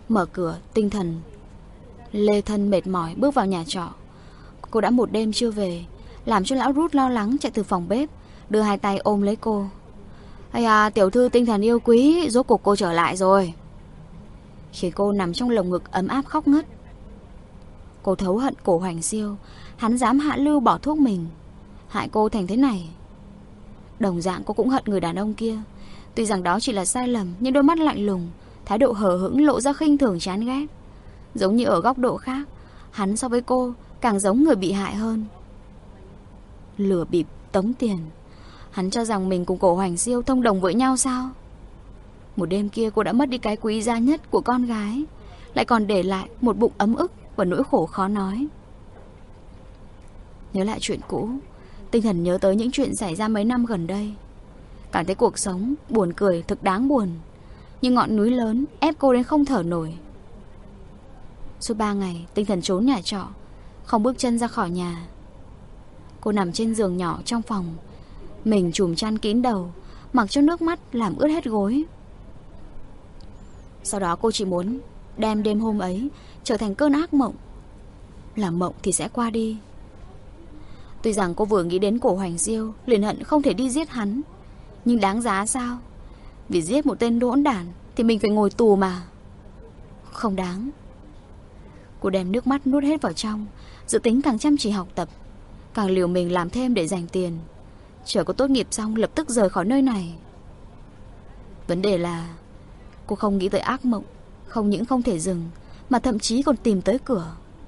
Mở cửa, tinh thần lê thân mệt mỏi bước vào nhà trọ. Cô đã một đêm chưa về, làm cho lão Rút lo lắng chạy từ phòng bếp, đưa hai tay ôm lấy cô. Ây à, tiểu thư tinh thần yêu quý, rốt cuộc cô trở lại rồi. Khiến cô nằm trong lồng ngực ấm áp khóc ngất. Cô thấu hận Cổ Hoành Siêu, hắn dám hạ lưu bỏ thuốc mình, hại cô thành thế này. Đồng dạng cô cũng hận người đàn ông kia. Tuy rằng đó chỉ là sai lầm, nhưng đôi mắt lạnh lùng, thái độ hờ hững lộ ra khinh thường chán ghét. Giống như ở góc độ khác, hắn so với cô càng giống người bị hại hơn. Lừa bịp, tống tiền. Hắn cho rằng mình cùng Cổ Hoành Siêu thông đồng với nhau sao? Một đêm kia cô đã mất đi cái quý giá nhất của con gái, lại còn để lại một bụng ấm ức và nỗi khổ khó nói. Nhớ lại chuyện cũ, tinh thần nhớ tới những chuyện xảy ra mấy năm gần đây. Cảm thấy cuộc sống buồn cười thực đáng buồn, như ngọn núi lớn ép cô đến không thở nổi. Suốt 3 ngày tinh thần trốn nhà trọ, không bước chân ra khỏi nhà. Cô nằm trên giường nhỏ trong phòng, mình trùm chăn kín đầu, mặc cho nước mắt làm ướt hết gối. Sau đó cô chỉ muốn đem đêm hôm ấy trở thành cơn ác mộng. Là mộng thì sẽ qua đi. Tuy rằng cô vừa nghĩ đến Cổ Hoành Siêu liền hận không thể đi giết hắn, nhưng đáng giá sao? Vì giết một tên hỗn đản thì mình phải ngồi tù mà. Không đáng. Cô đem nước mắt nuốt hết vào trong, dự tính càng chăm chỉ học tập, càng liều mình làm thêm để dành tiền. Chờ cô tốt nghiệp xong lập tức rời khỏi nơi này. Vấn đề là cô không nghĩ tới ác mộng, không những không thể dừng, mà thậm chí còn tìm tới cửa.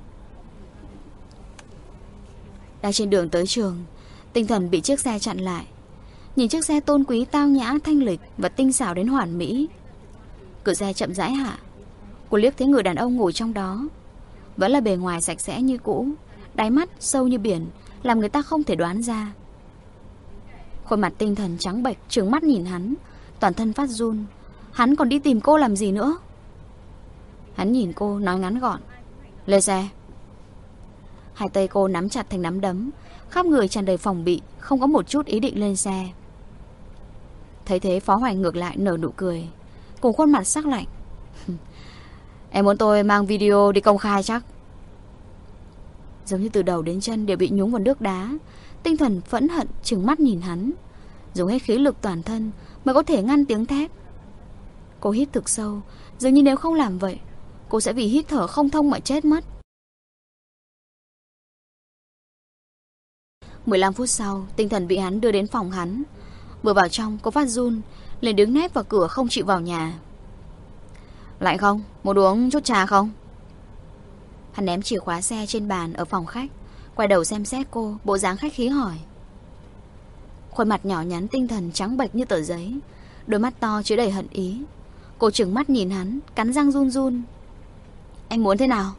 Đang trên đường tới trường, tinh thần bị chiếc xe chặn lại. Nhìn chiếc xe tôn quý tao nhã, thanh lịch và tinh xảo đến hoàn mỹ. Cửa xe chậm rãi hạ. Cô liếc thấy người đàn ông ngồi trong đó. Vẫn là bề ngoài sạch sẽ như cũ, đáy mắt sâu như biển, làm người ta không thể đoán ra. Khuôn mặt tinh thần trắng bệch, trừng mắt nhìn hắn, toàn thân phát run. Hắn còn đi tìm cô làm gì nữa? Hắn nhìn cô nói ngắn gọn: lên xe. Hai tay cô nắm chặt thành nắm đấm, khắp người tràn đầy phòng bị, không có một chút ý định lên xe. Thấy thế Phó Hoành ngược lại nở nụ cười, cùng khuôn mặt sắc lạnh. Em muốn tôi mang video đi công khai chắc? Giống như từ đầu đến chân đều bị nhúng vào nước đá. Tinh thần phẫn hận trừng mắt nhìn hắn, dùng hết khí lực toàn thân mới có thể ngăn tiếng thét. Cô hít thực sâu, dường như nếu không làm vậy, cô sẽ vì hít thở không thông mà chết mất. 15 phút sau, tinh thần bị hắn đưa đến phòng hắn. Vừa vào trong, cô phát run, liền đứng nép vào cửa không chịu vào nhà. Lạnh không? Muốn uống chút trà không? Hắn ném chìa khóa xe trên bàn ở phòng khách, quay đầu xem xét cô, bộ dáng khách khí hỏi. Khuôn mặt nhỏ nhắn tinh thần trắng bệch như tờ giấy, đôi mắt to chứa đầy hận ý. Cô trừng mắt nhìn hắn, cắn răng run run. Anh muốn thế nào?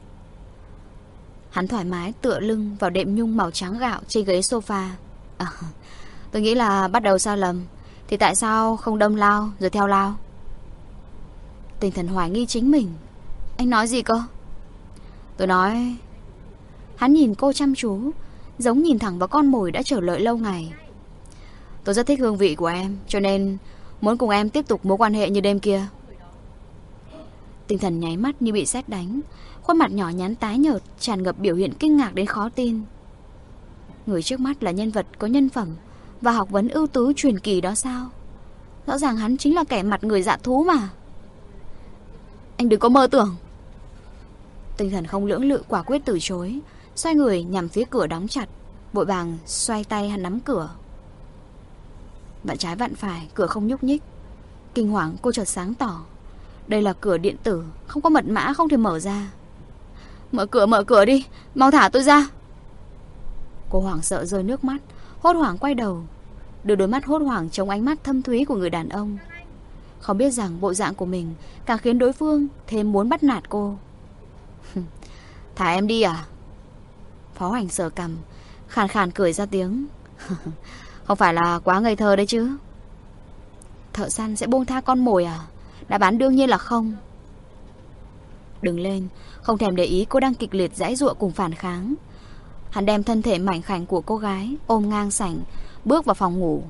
Hắn thoải mái tựa lưng vào đệm nhung màu trắng gạo trên ghế sofa. Tôi nghĩ là bắt đầu sai lầm, thì tại sao không đâm lao rồi theo lao? Tinh thần hoài nghi chính mình. Anh nói gì cơ? Tôi nói... Hắn nhìn cô chăm chú, giống nhìn thẳng vào con mồi đã chờ đợi lâu ngày. Tôi rất thích hương vị của em, cho nên muốn cùng em tiếp tục mối quan hệ như đêm kia. Tinh thần nháy mắt như bị sét đánh, khuôn mặt nhỏ nhắn tái nhợt, tràn ngập biểu hiện kinh ngạc đến khó tin. Người trước mắt là nhân vật có nhân phẩm và học vấn ưu tú truyền kỳ đó sao? Rõ ràng hắn chính là kẻ mặt người dạ thú mà. Anh đừng có mơ tưởng. Tinh thần không lưỡng lự quả quyết từ chối, xoay người nhằm phía cửa đóng chặt, vội vàng xoay tay hắn nắm cửa. Vặn trái vặn phải, cửa không nhúc nhích. Kinh hoàng cô chợt sáng tỏ. Đây là cửa điện tử, không có mật mã, không thể mở ra. Mở cửa đi, mau thả tôi ra. Cô hoảng sợ rơi nước mắt, hốt hoảng quay đầu, đưa đôi mắt hốt hoảng chống ánh mắt thâm thúy của người đàn ông. Không biết rằng bộ dạng của mình càng khiến đối phương thêm muốn bắt nạt cô. Thả em đi à? Phó Hoành sờ cằm, khàn khàn cười ra tiếng. Không phải là quá ngây thơ đấy chứ? Thợ săn sẽ buông tha con mồi à? Đáp án đương nhiên là không. Đứng lên, không thèm để ý cô đang kịch liệt giãy giụa cùng phản kháng. Hắn đem thân thể mảnh khảnh của cô gái ôm ngang sảnh, bước vào phòng ngủ.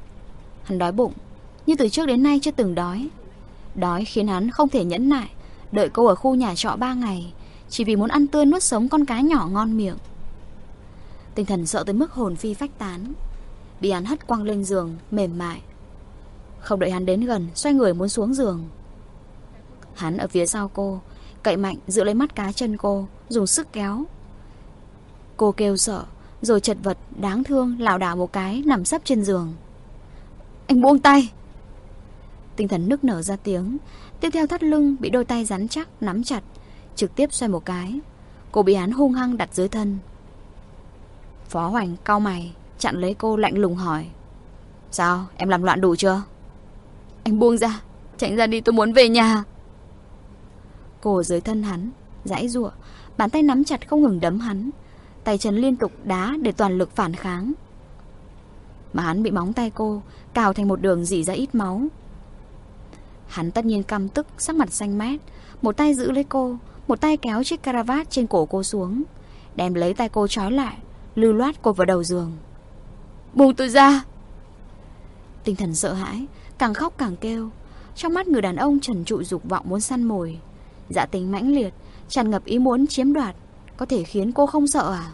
Hắn đói bụng, nhưng từ trước đến nay chưa từng đói. Đói khiến hắn không thể nhẫn nại, đợi cô ở khu nhà trọ 3 ngày, chỉ vì muốn ăn tươi nuốt sống con cá nhỏ ngon miệng. Tinh thần sợ tới mức hồn phi phách tán, bị hắn hất quăng lên giường mềm mại. Không đợi hắn đến gần, xoay người muốn xuống giường. Hắn ở phía sau cô, cậy mạnh giữ lấy mắt cá chân cô, dùng sức kéo. Cô kêu sợ, rồi chật vật đáng thương lảo đảo một cái nằm sấp trên giường. Anh buông tay! Tinh thần nức nở ra tiếng. Tiếp theo thắt lưng bị đôi tay rắn chắc nắm chặt, trực tiếp xoay một cái. Cô bị hắn hung hăng đặt dưới thân. Phó Hoành cau mày chặn lấy cô, lạnh lùng hỏi: Sao, em làm loạn đủ chưa? Anh buông ra, tránh ra đi, tôi muốn về nhà. Cô ở dưới thân hắn giãy giụa, bàn tay nắm chặt không ngừng đấm hắn, tay chân liên tục đá để toàn lực phản kháng. Mà hắn bị móng tay cô cào thành một đường rỉ ra ít máu. Hắn tất nhiên căm tức, sắc mặt xanh mét, một tay giữ lấy cô, một tay kéo chiếc caravat trên cổ cô xuống, đem lấy tay cô trói lại, lưu loát cô vào đầu giường. Buông tôi ra! Tinh thần sợ hãi, càng khóc càng kêu. Trong mắt người đàn ông trần trụi dục vọng muốn săn mồi, dạ tính mãnh liệt, tràn ngập ý muốn chiếm đoạt, có thể khiến cô không sợ à?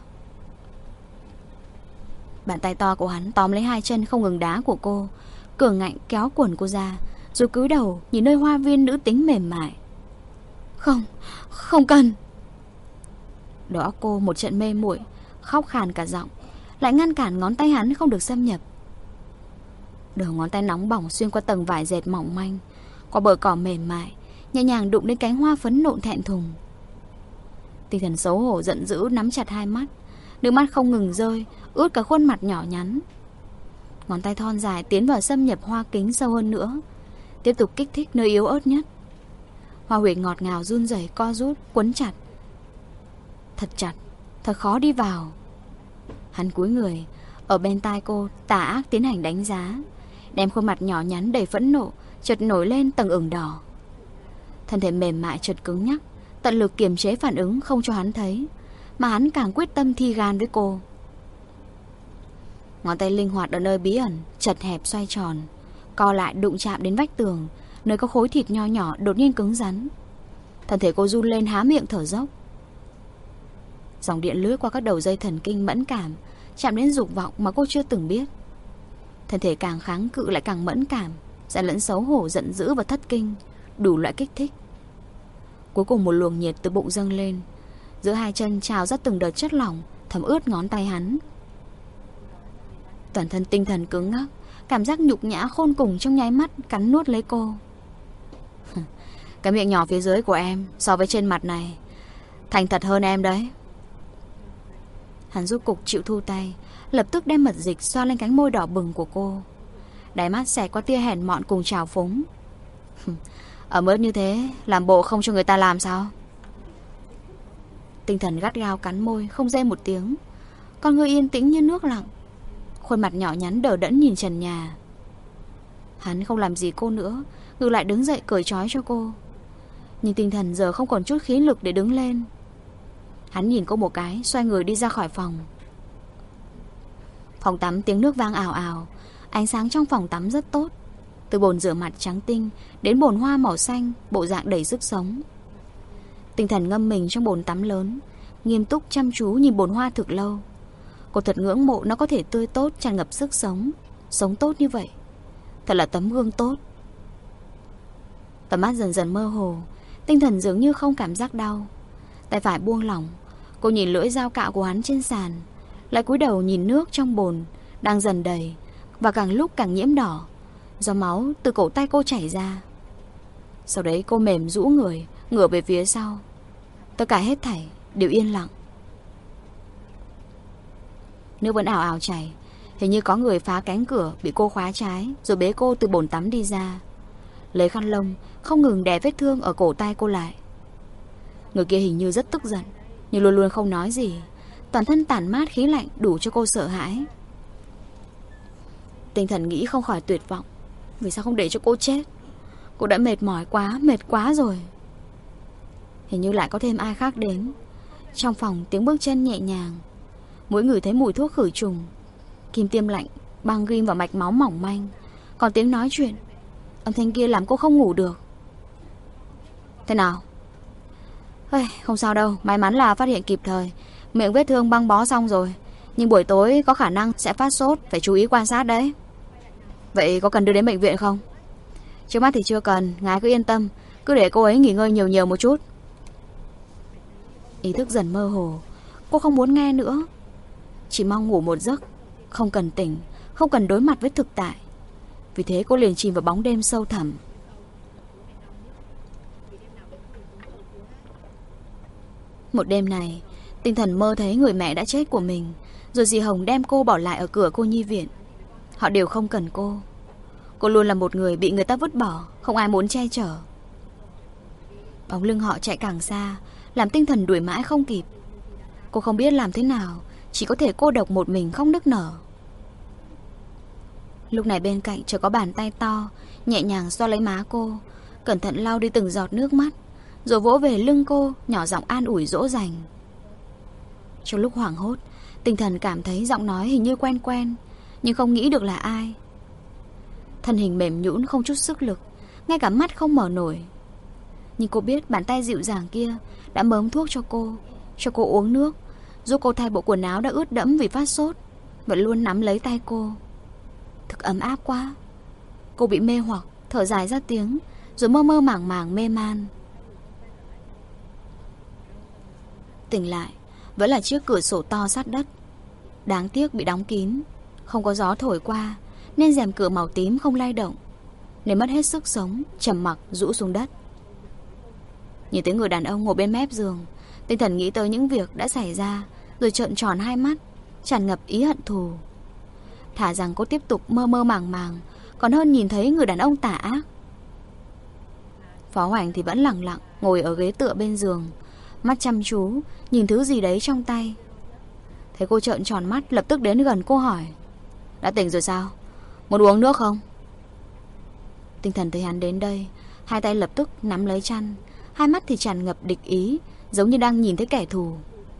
Bàn tay to của hắn tóm lấy hai chân không ngừng đá của cô, cường ngạnh kéo quần cô ra, rồi cúi đầu nhìn nơi hoa viên nữ tính mềm mại. Không, không cần. Đầu óc cô một trận mê muội, khóc khàn cả giọng, lại ngăn cản ngón tay hắn không được xâm nhập. Đầu ngón tay nóng bỏng xuyên qua tầng vải dệt mỏng manh, qua bờ cỏ mềm mại, nhẹ nhàng đụng đến cánh hoa phấn nộn thẹn thùng. Tinh thần xấu hổ giận dữ nắm chặt hai mắt, nước mắt không ngừng rơi, ướt cả khuôn mặt nhỏ nhắn. Ngón tay thon dài tiến vào xâm nhập hoa kính sâu hơn nữa, tiếp tục kích thích nơi yếu ớt nhất. Hoa huyệt ngọt ngào run rẩy, co rút, quấn chặt. Thật chặt, thật khó đi vào. Hắn cúi người, ở bên tai cô tà ác tiến hành đánh giá, đem khuôn mặt nhỏ nhắn đầy phẫn nộ chợt nổi lên tầng ửng đỏ. Thân thể mềm mại chợt cứng nhắc, tận lực kiềm chế phản ứng không cho hắn thấy, mà hắn càng quyết tâm thi gan với cô. Ngón tay linh hoạt ở nơi bí ẩn, chật hẹp xoay tròn, co lại đụng chạm đến vách tường, nơi có khối thịt nho nhỏ đột nhiên cứng rắn. Thân thể cô run lên há miệng thở dốc. Dòng điện lướt qua các đầu dây thần kinh mẫn cảm, chạm đến dục vọng mà cô chưa từng biết. Thân thể càng kháng cự lại càng mẫn cảm, xen lẫn xấu hổ, giận dữ và thất kinh, đủ loại kích thích. Cuối cùng một luồng nhiệt từ bụng dâng lên, giữa hai chân trào ra từng đợt chất lỏng thấm ướt ngón tay hắn. Toàn thân tinh thần cứng ngắc, cảm giác nhục nhã khôn cùng trong nháy mắt cắn nuốt lấy cô. Cái miệng nhỏ phía dưới của em so với trên mặt này thành thật hơn em đấy. Hắn rốt cục chịu thu tay, lập tức đem mật dịch xoa lên cánh môi đỏ bừng của cô. Đáy mắt xẹt qua tia hèn mọn cùng trào phúng. Ở ướt như thế, làm bộ không cho người ta làm sao? Tinh thần gắt gao cắn môi, không rên một tiếng. Con người yên tĩnh như nước lặng, khuôn mặt nhỏ nhắn đờ đẫn nhìn trần nhà. Hắn không làm gì cô nữa, ngược lại đứng dậy cởi trói cho cô. Nhưng tinh thần giờ không còn chút khí lực để đứng lên. Hắn nhìn cô một cái, xoay người đi ra khỏi phòng. Phòng tắm tiếng nước vang ào ào. Ánh sáng trong phòng tắm rất tốt, từ bồn rửa mặt trắng tinh đến bồn hoa màu xanh, bộ dạng đầy sức sống. Tinh thần ngâm mình trong bồn tắm lớn, nghiêm túc chăm chú nhìn bồn hoa thực lâu. Cô thật ngưỡng mộ nó có thể tươi tốt, tràn ngập sức sống, sống tốt như vậy. Thật là tấm gương tốt. Tầm mắt dần dần mơ hồ, tinh thần dường như không cảm giác đau. Tay phải buông lỏng, cô nhìn lưỡi dao cạo của hắn trên sàn, lại cúi đầu nhìn nước trong bồn đang dần đầy và càng lúc càng nhiễm đỏ, do máu từ cổ tay cô chảy ra. Sau đấy cô mềm rũ người, ngửa về phía sau. Tất cả hết thảy đều yên lặng. Nước vẫn ảo ảo chảy. Hình như có người phá cánh cửa bị cô khóa trái, rồi bế cô từ bồn tắm đi ra, lấy khăn lông không ngừng đè vết thương ở cổ tay cô lại. Người kia hình như rất tức giận, nhưng luôn luôn không nói gì. Toàn thân tản mát khí lạnh đủ cho cô sợ hãi. Tinh thần nghĩ không khỏi tuyệt vọng. Vì sao không để cho cô chết? Cô đã mệt quá rồi. Hình như lại có thêm ai khác đến. Trong phòng tiếng bước chân nhẹ nhàng, mỗi người thấy mùi thuốc khử trùng, kim tiêm lạnh băng ghim vào mạch máu mỏng manh. Còn tiếng nói chuyện, âm thanh kia làm cô không ngủ được. Thế nào? Không sao đâu, may mắn là phát hiện kịp thời. Miệng vết thương băng bó xong rồi, nhưng buổi tối có khả năng sẽ phát sốt, phải chú ý quan sát đấy. Vậy có cần đưa đến bệnh viện không? Trước mắt thì chưa cần, ngài cứ yên tâm. Cứ để cô ấy nghỉ ngơi nhiều nhiều một chút. Ý thức dần mơ hồ. Cô không muốn nghe nữa. Chỉ mong ngủ một giấc, không cần tỉnh, không cần đối mặt với thực tại. Vì thế cô liền chìm vào bóng đêm sâu thẳm. Một đêm này, tinh thần mơ thấy người mẹ đã chết của mình, rồi dì Hồng đem cô bỏ lại ở cửa cô nhi viện. Họ đều không cần cô. Cô luôn là một người bị người ta vứt bỏ, không ai muốn che chở. Bóng lưng họ chạy càng xa, làm tinh thần đuổi mãi không kịp. Cô không biết làm thế nào, chỉ có thể cô độc một mình không nức nở. Lúc này bên cạnh chợt có bàn tay to nhẹ nhàng xoa lấy má cô, cẩn thận lau đi từng giọt nước mắt, rồi vỗ về lưng cô, nhỏ giọng an ủi dỗ dành. Trong lúc hoảng hốt, tinh thần cảm thấy giọng nói hình như quen quen, nhưng không nghĩ được là ai. Thân hình mềm nhũn không chút sức lực, ngay cả mắt không mở nổi. Nhưng cô biết bàn tay dịu dàng kia đã mớm thuốc cho cô uống nước, giúp cô thay bộ quần áo đã ướt đẫm vì phát sốt, vẫn luôn nắm lấy tay cô. Thực ấm áp quá. Cô bị mê hoặc, thở dài ra tiếng, rồi mơ mơ màng màng mê man. Tỉnh lại, vẫn là chiếc cửa sổ to sát đất. Đáng tiếc bị đóng kín, không có gió thổi qua, nên rèm cửa màu tím không lay động, nên mất hết sức sống, trầm mặc rũ xuống đất. Nhìn thấy người đàn ông ngồi bên mép giường, tinh thần nghĩ tới những việc đã xảy ra, rồi trợn tròn hai mắt, tràn ngập ý hận thù. Thà rằng cô tiếp tục mơ mơ màng màng, còn hơn nhìn thấy người đàn ông tà ác. Phó Hoành thì vẫn lặng lặng ngồi ở ghế tựa bên giường, mắt chăm chú nhìn thứ gì đấy trong tay. Thấy cô trợn tròn mắt, lập tức đến gần cô hỏi: đã tỉnh rồi sao? Muốn uống nước không? Tinh thần thấy hắn đến đây, hai tay lập tức nắm lấy chăn, hai mắt thì tràn ngập địch ý, giống như đang nhìn thấy kẻ thù.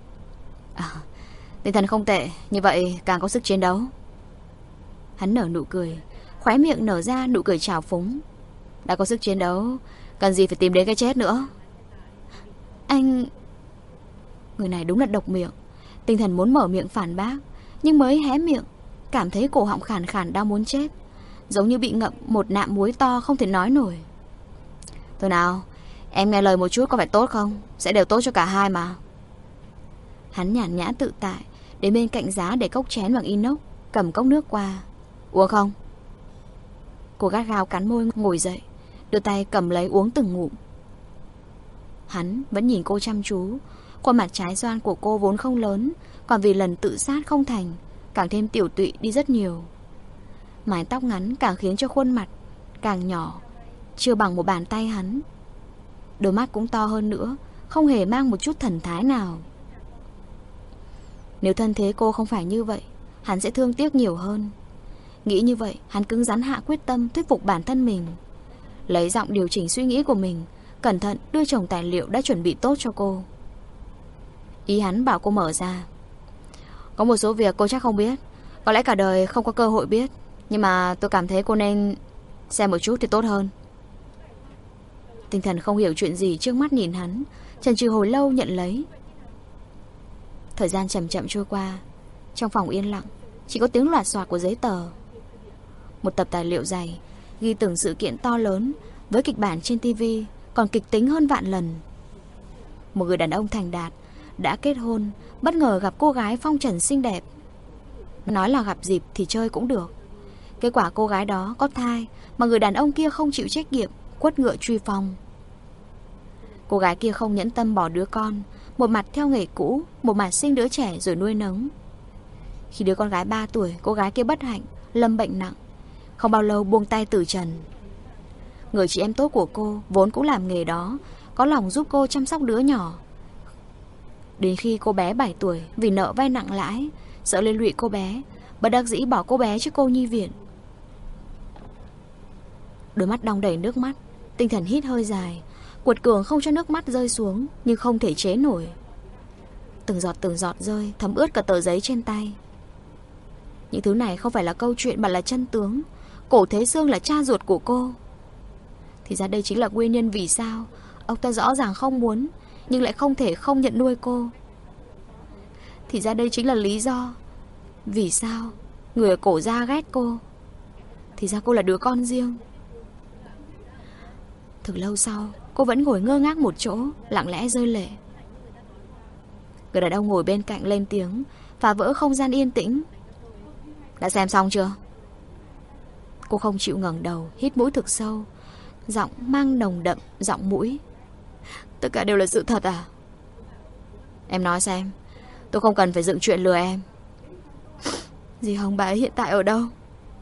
Tinh thần không tệ, như vậy càng có sức chiến đấu. Hắn nở nụ cười, khóe miệng nở ra nụ cười trào phúng. Đã có sức chiến đấu, cần gì phải tìm đến cái chết nữa. Anh... Người này đúng là độc miệng. Tinh thần muốn mở miệng phản bác, nhưng mới hé miệng, cảm thấy cổ họng khàn khàn đau muốn chết, giống như bị ngậm một nạm muối to không thể nói nổi. Thôi nào, em nghe lời một chút có phải tốt không? Sẽ đều tốt cho cả hai mà. Hắn nhàn nhã tự tại, đến bên cạnh giá để cốc chén bằng inox, cầm cốc nước qua. Uống không? Cô gắt gao cắn môi ngồi dậy, đưa tay cầm lấy uống từng ngụm. Hắn vẫn nhìn cô chăm chú. Khuôn mặt trái xoan của cô vốn không lớn, còn vì lần tự sát không thành, càng thêm tiểu tụy đi rất nhiều. Mái tóc ngắn càng khiến cho khuôn mặt càng nhỏ, chưa bằng một bàn tay hắn. Đôi mắt cũng to hơn nữa, không hề mang một chút thần thái nào. Nếu thân thế cô không phải như vậy, hắn sẽ thương tiếc nhiều hơn. Nghĩ như vậy, hắn cứng rắn hạ quyết tâm thuyết phục bản thân mình, lấy giọng điều chỉnh suy nghĩ của mình, cẩn thận đưa chồng tài liệu đã chuẩn bị tốt cho cô. Ý hắn bảo cô mở ra. Có một số việc cô chắc không biết, có lẽ cả đời không có cơ hội biết, nhưng mà tôi cảm thấy cô nên xem một chút thì tốt hơn. Tinh thần không hiểu chuyện gì trước mắt nhìn hắn, chần chừ hồi lâu nhận lấy. Thời gian chậm chậm trôi qua. Trong phòng yên lặng, chỉ có tiếng loạt soạt của giấy tờ. Một tập tài liệu dày, ghi từng sự kiện to lớn, với kịch bản trên tivi còn kịch tính hơn vạn lần. Một người đàn ông thành đạt, đã kết hôn, bất ngờ gặp cô gái phong trần xinh đẹp. Nói là gặp dịp thì chơi cũng được. Kết quả cô gái đó có thai, mà người đàn ông kia không chịu trách nhiệm, quất ngựa truy phong. Cô gái kia không nhẫn tâm bỏ đứa con, một mặt theo nghề cũ, một mặt sinh đứa trẻ rồi nuôi nấng. Khi đứa con gái 3 tuổi, cô gái kia bất hạnh, lâm bệnh nặng, không bao lâu buông tay từ trần. Người chị em tốt của cô vốn cũng làm nghề đó, có lòng giúp cô chăm sóc đứa nhỏ. Đến khi cô bé 7 tuổi, vì nợ vay nặng lãi, sợ liên lụy cô bé, bất đắc dĩ bỏ cô bé cho cô nhi viện. Đôi mắt đong đầy nước mắt, tinh thần hít hơi dài, quật cường không cho nước mắt rơi xuống, nhưng không thể chế nổi. Từng giọt rơi, thấm ướt cả tờ giấy trên tay. Những thứ này không phải là câu chuyện mà là chân tướng. Cổ Thế Sương là cha ruột của cô. Thì ra đây chính là nguyên nhân vì sao ông ta rõ ràng không muốn, nhưng lại không thể không nhận nuôi cô. Thì ra đây chính là lý do vì sao người ở Cổ Gia ghét cô. Thì ra cô là đứa con riêng. Thực lâu sau, cô vẫn ngồi ngơ ngác một chỗ, lặng lẽ rơi lệ. Người đàn ông ngồi bên cạnh lên tiếng, phá vỡ không gian yên tĩnh. Đã xem xong chưa? Cô không chịu ngẩng đầu, hít mũi thực sâu, giọng mang nồng đậm giọng mũi. Tất cả đều là sự thật à? Em nói xem, tôi không cần phải dựng chuyện lừa em. Dì Hồng bà ấy hiện tại ở đâu?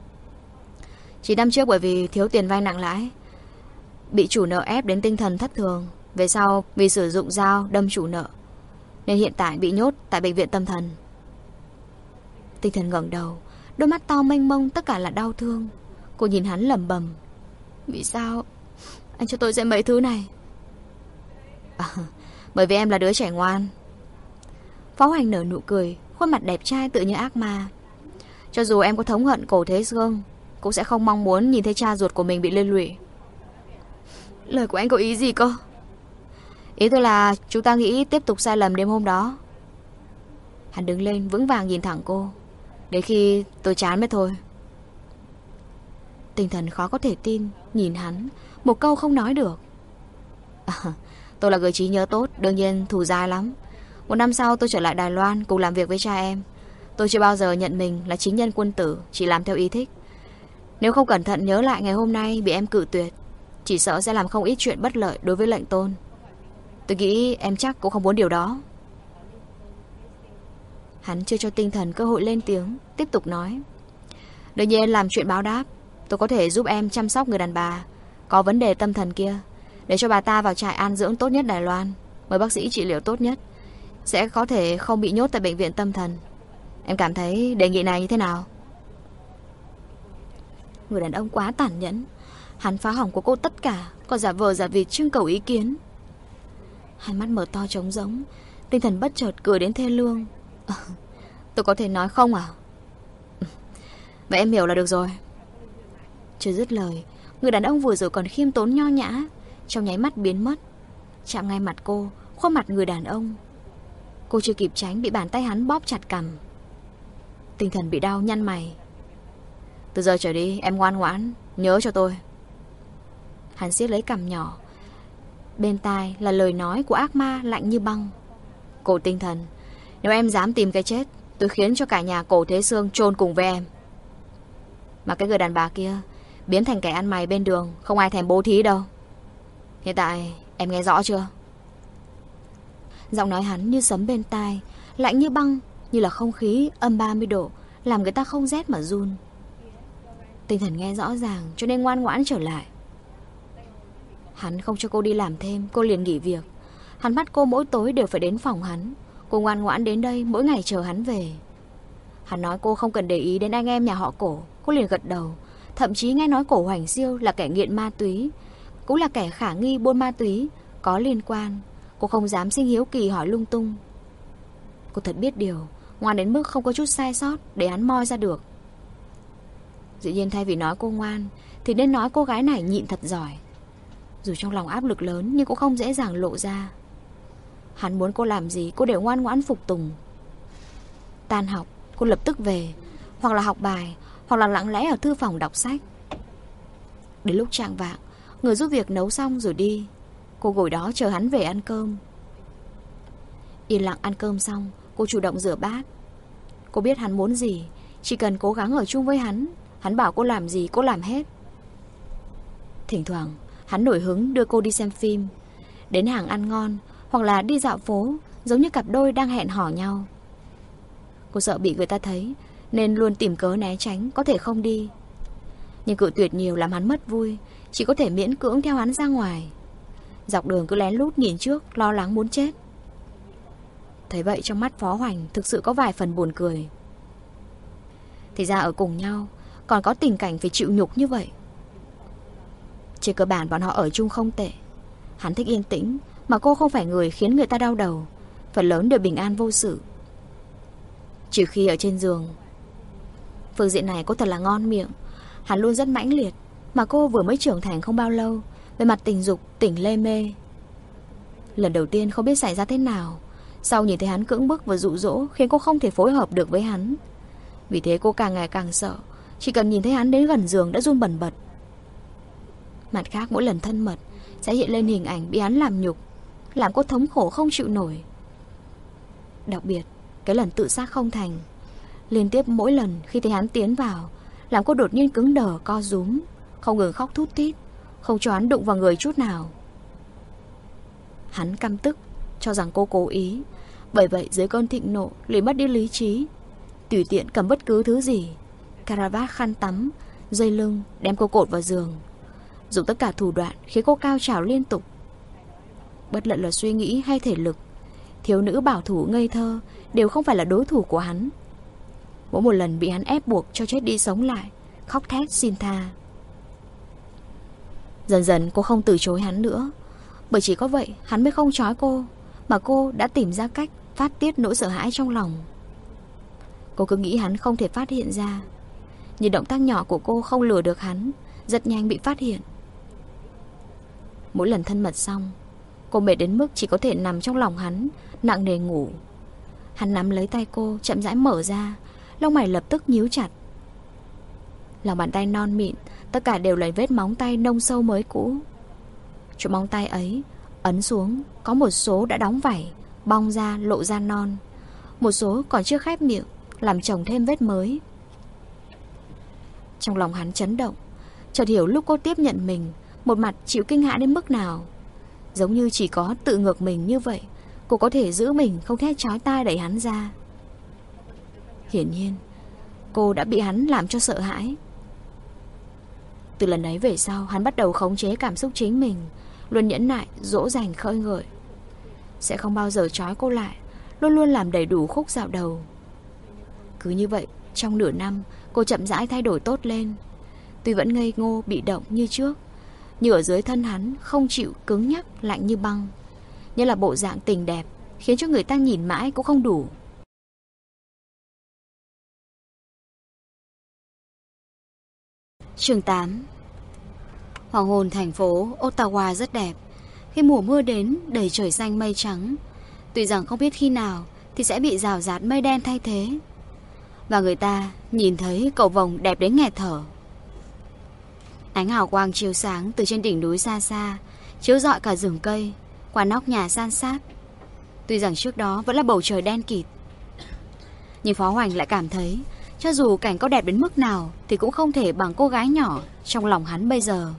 9 năm trước bởi vì thiếu tiền vay nặng lãi, bị chủ nợ ép đến tinh thần thất thường. Về sau vì sử dụng dao đâm chủ nợ, nên hiện tại bị nhốt tại bệnh viện tâm thần. Tinh thần ngẩng đầu, đôi mắt to mênh mông tất cả là đau thương. Cô nhìn hắn lẩm bẩm. Vì sao anh cho tôi xem mấy thứ này? Bởi vì em là đứa trẻ ngoan. Phó Hoành nở nụ cười, khuôn mặt đẹp trai tự như ác ma. Cho dù em có thống hận Cổ Thế Sương, cũng sẽ không mong muốn nhìn thấy cha ruột của mình bị liên lụy. Lời của anh có ý gì cơ? Ý tôi là chúng ta nghĩ tiếp tục sai lầm đêm hôm đó. Hắn đứng lên vững vàng nhìn thẳng cô. Đến khi tôi chán mới thôi. Tinh thần khó có thể tin, nhìn hắn, một câu không nói được. Tôi là người trí nhớ tốt, đương nhiên thù dai lắm. 1 năm sau tôi trở lại Đài Loan cùng làm việc với cha em. Tôi chưa bao giờ nhận mình là chính nhân quân tử, chỉ làm theo ý thích. Nếu không cẩn thận nhớ lại ngày hôm nay bị em cự tuyệt, chỉ sợ sẽ làm không ít chuyện bất lợi đối với lệnh tôn. Tôi nghĩ em chắc cũng không muốn điều đó. Hắn chưa cho tinh thần cơ hội lên tiếng, tiếp tục nói. Đương nhiên làm chuyện báo đáp, tôi có thể giúp em chăm sóc người đàn bà có vấn đề tâm thần kia, để cho bà ta vào trại an dưỡng tốt nhất Đài Loan, mời bác sĩ trị liệu tốt nhất, sẽ có thể không bị nhốt tại bệnh viện tâm thần. Em cảm thấy đề nghị này như thế nào? Người đàn ông quá tàn nhẫn. Hắn phá hỏng của cô tất cả, còn giả vờ giả vịt trưng cầu ý kiến. Hai mắt mở to trống rỗng. Tinh thần bất chợt cười đến thê lương. Tôi có thể nói không à? Vậy em hiểu là được rồi. Chưa dứt lời, người đàn ông vừa rồi còn khiêm tốn nho nhã, trong nháy mắt biến mất, chạm ngay mặt cô, khuôn mặt người đàn ông. Cô chưa kịp tránh bị bàn tay hắn bóp chặt cằm. Tinh thần bị đau nhăn mày. Từ giờ trở đi em ngoan ngoãn, nhớ cho tôi. Hắn siết lấy cằm nhỏ. Bên tai là lời nói của ác ma lạnh như băng. Cổ Tinh Thần, nếu em dám tìm cái chết, tôi khiến cho cả nhà Cổ Thế Sương chôn cùng với em. Mà cái người đàn bà kia biến thành kẻ ăn mày bên đường, không ai thèm bố thí đâu. Hiện tại em nghe rõ chưa? Giọng nói hắn như sấm bên tai, lạnh như băng, như là không khí âm 30 độ, làm người ta không rét mà run. Tinh thần nghe rõ ràng cho nên ngoan ngoãn trở lại. Hắn không cho cô đi làm thêm, cô liền nghỉ việc. Hắn bắt cô mỗi tối đều phải đến phòng hắn. Cô ngoan ngoãn đến đây mỗi ngày chờ hắn về. Hắn nói cô không cần để ý đến anh em nhà họ Cổ. Cô liền gật đầu. Thậm chí nghe nói Cổ Hoành Siêu là kẻ nghiện ma túy, cũng là kẻ khả nghi buôn ma túy, có liên quan. Cô không dám sinh hiếu kỳ hỏi lung tung. Cô thật biết điều, ngoan đến mức không có chút sai sót để hắn moi ra được. Dĩ nhiên thay vì nói cô ngoan thì nên nói cô gái này nhịn thật giỏi. Dù trong lòng áp lực lớn nhưng cũng không dễ dàng lộ ra. Hắn muốn cô làm gì cô đều ngoan ngoãn phục tùng. Tan học cô lập tức về, hoặc là học bài, hoặc là lặng lẽ ở thư phòng đọc sách. Đến lúc chạng vạng, người giúp việc nấu xong rồi đi, cô ngồi đó chờ hắn về ăn cơm. Yên lặng ăn cơm xong, cô chủ động rửa bát. Cô biết hắn muốn gì, chỉ cần cố gắng ở chung với hắn, hắn bảo cô làm gì cô làm hết. Thỉnh thoảng hắn nổi hứng đưa cô đi xem phim, đến hàng ăn ngon, hoặc là đi dạo phố, giống như cặp đôi đang hẹn hò nhau. Cô sợ bị người ta thấy nên luôn tìm cớ né tránh, có thể không đi. Nhưng cự tuyệt nhiều làm hắn mất vui, chỉ có thể miễn cưỡng theo hắn ra ngoài. Dọc đường cứ lén lút nhìn trước, lo lắng muốn chết. Thấy vậy trong mắt Phó Hoành thực sự có vài phần buồn cười. Thì ra ở cùng nhau còn có tình cảnh phải chịu nhục như vậy. Trên cơ bản bọn họ ở chung không tệ. Hắn thích yên tĩnh, mà cô không phải người khiến người ta đau đầu. Phần lớn đều bình an vô sự. Trừ khi ở trên giường. Phương diện này cô thật là ngon miệng. Hắn luôn rất mãnh liệt, mà cô vừa mới trưởng thành không bao lâu, về mặt tình dục tỉnh lê mê. Lần đầu tiên không biết xảy ra thế nào, sau nhìn thấy hắn cưỡng bức và dụ dỗ khiến cô không thể phối hợp được với hắn. Vì thế cô càng ngày càng sợ, chỉ cần nhìn thấy hắn đến gần giường đã run bần bật. Mặt khác, mỗi lần thân mật sẽ hiện lên hình ảnh bị hắn làm nhục, làm cô thống khổ không chịu nổi. Đặc biệt, cái lần tự sát không thành, liên tiếp mỗi lần khi thấy hắn tiến vào, làm cô đột nhiên cứng đờ co rúm, không ngừng khóc thút thít, không cho hắn đụng vào người chút nào. Hắn căm tức, cho rằng cô cố ý, bởi vậy dưới cơn thịnh nộ liền mất đi lý trí, tùy tiện cầm bất cứ thứ gì, caravat, khăn tắm, dây lưng, đem cô cột vào giường, dùng tất cả thủ đoạn khiến cô cao trào liên tục. Bất luận là suy nghĩ hay thể lực, thiếu nữ bảo thủ ngây thơ đều không phải là đối thủ của hắn. Mỗi một lần bị hắn ép buộc cho chết đi sống lại, khóc thét xin tha. Dần dần cô không từ chối hắn nữa, bởi chỉ có vậy hắn mới không trói cô, mà cô đã tìm ra cách phát tiết nỗi sợ hãi trong lòng. Cô cứ nghĩ hắn không thể phát hiện ra, nhưng động tác nhỏ của cô không lừa được hắn, rất nhanh bị phát hiện. Mỗi lần thân mật xong, cô mệt đến mức chỉ có thể nằm trong lòng hắn, nặng nề ngủ. Hắn nắm lấy tay cô, chậm rãi mở ra, lông mày lập tức nhíu chặt. Lòng bàn tay non mịn, tất cả đều là vết móng tay nông sâu mới cũ. Chỗ móng tay ấy, ấn xuống, có một số đã đóng vảy, bong ra lộ ra non. Một số còn chưa khép miệng, làm chồng thêm vết mới. Trong lòng hắn chấn động, chợt hiểu lúc cô tiếp nhận mình, một mặt chịu kinh hãi đến mức nào. Giống như chỉ có tự ngược mình như vậy, cô có thể giữ mình không thét chói tai đẩy hắn ra. Hiển nhiên, cô đã bị hắn làm cho sợ hãi. Từ lần ấy về sau, hắn bắt đầu khống chế cảm xúc chính mình, luôn nhẫn nại, dỗ dành khơi ngợi. Sẽ không bao giờ trói cô lại, luôn luôn làm đầy đủ khúc dạo đầu. Cứ như vậy, trong nửa năm, cô chậm rãi thay đổi tốt lên. Tuy vẫn ngây ngô, bị động như trước, nhưng ở dưới thân hắn không chịu, cứng nhắc, lạnh như băng. Như là bộ dạng tình đẹp, khiến cho người ta nhìn mãi cũng không đủ. Chương 8. Hoàng hôn thành phố Ottawa rất đẹp. Khi mùa mưa đến, đầy trời xanh mây trắng. Tuy rằng không biết khi nào thì sẽ bị rào rạt mây đen thay thế. Và người ta nhìn thấy cầu vồng đẹp đến nghẹt thở. Ánh hào quang chiếu sáng từ trên đỉnh núi xa xa, chiếu rọi cả rừng cây, qua nóc nhà san sát. Tuy rằng trước đó vẫn là bầu trời đen kịt, nhưng Phó Hoành lại cảm thấy cho dù cảnh có đẹp đến mức nào thì cũng không thể bằng cô gái nhỏ trong lòng hắn bây giờ.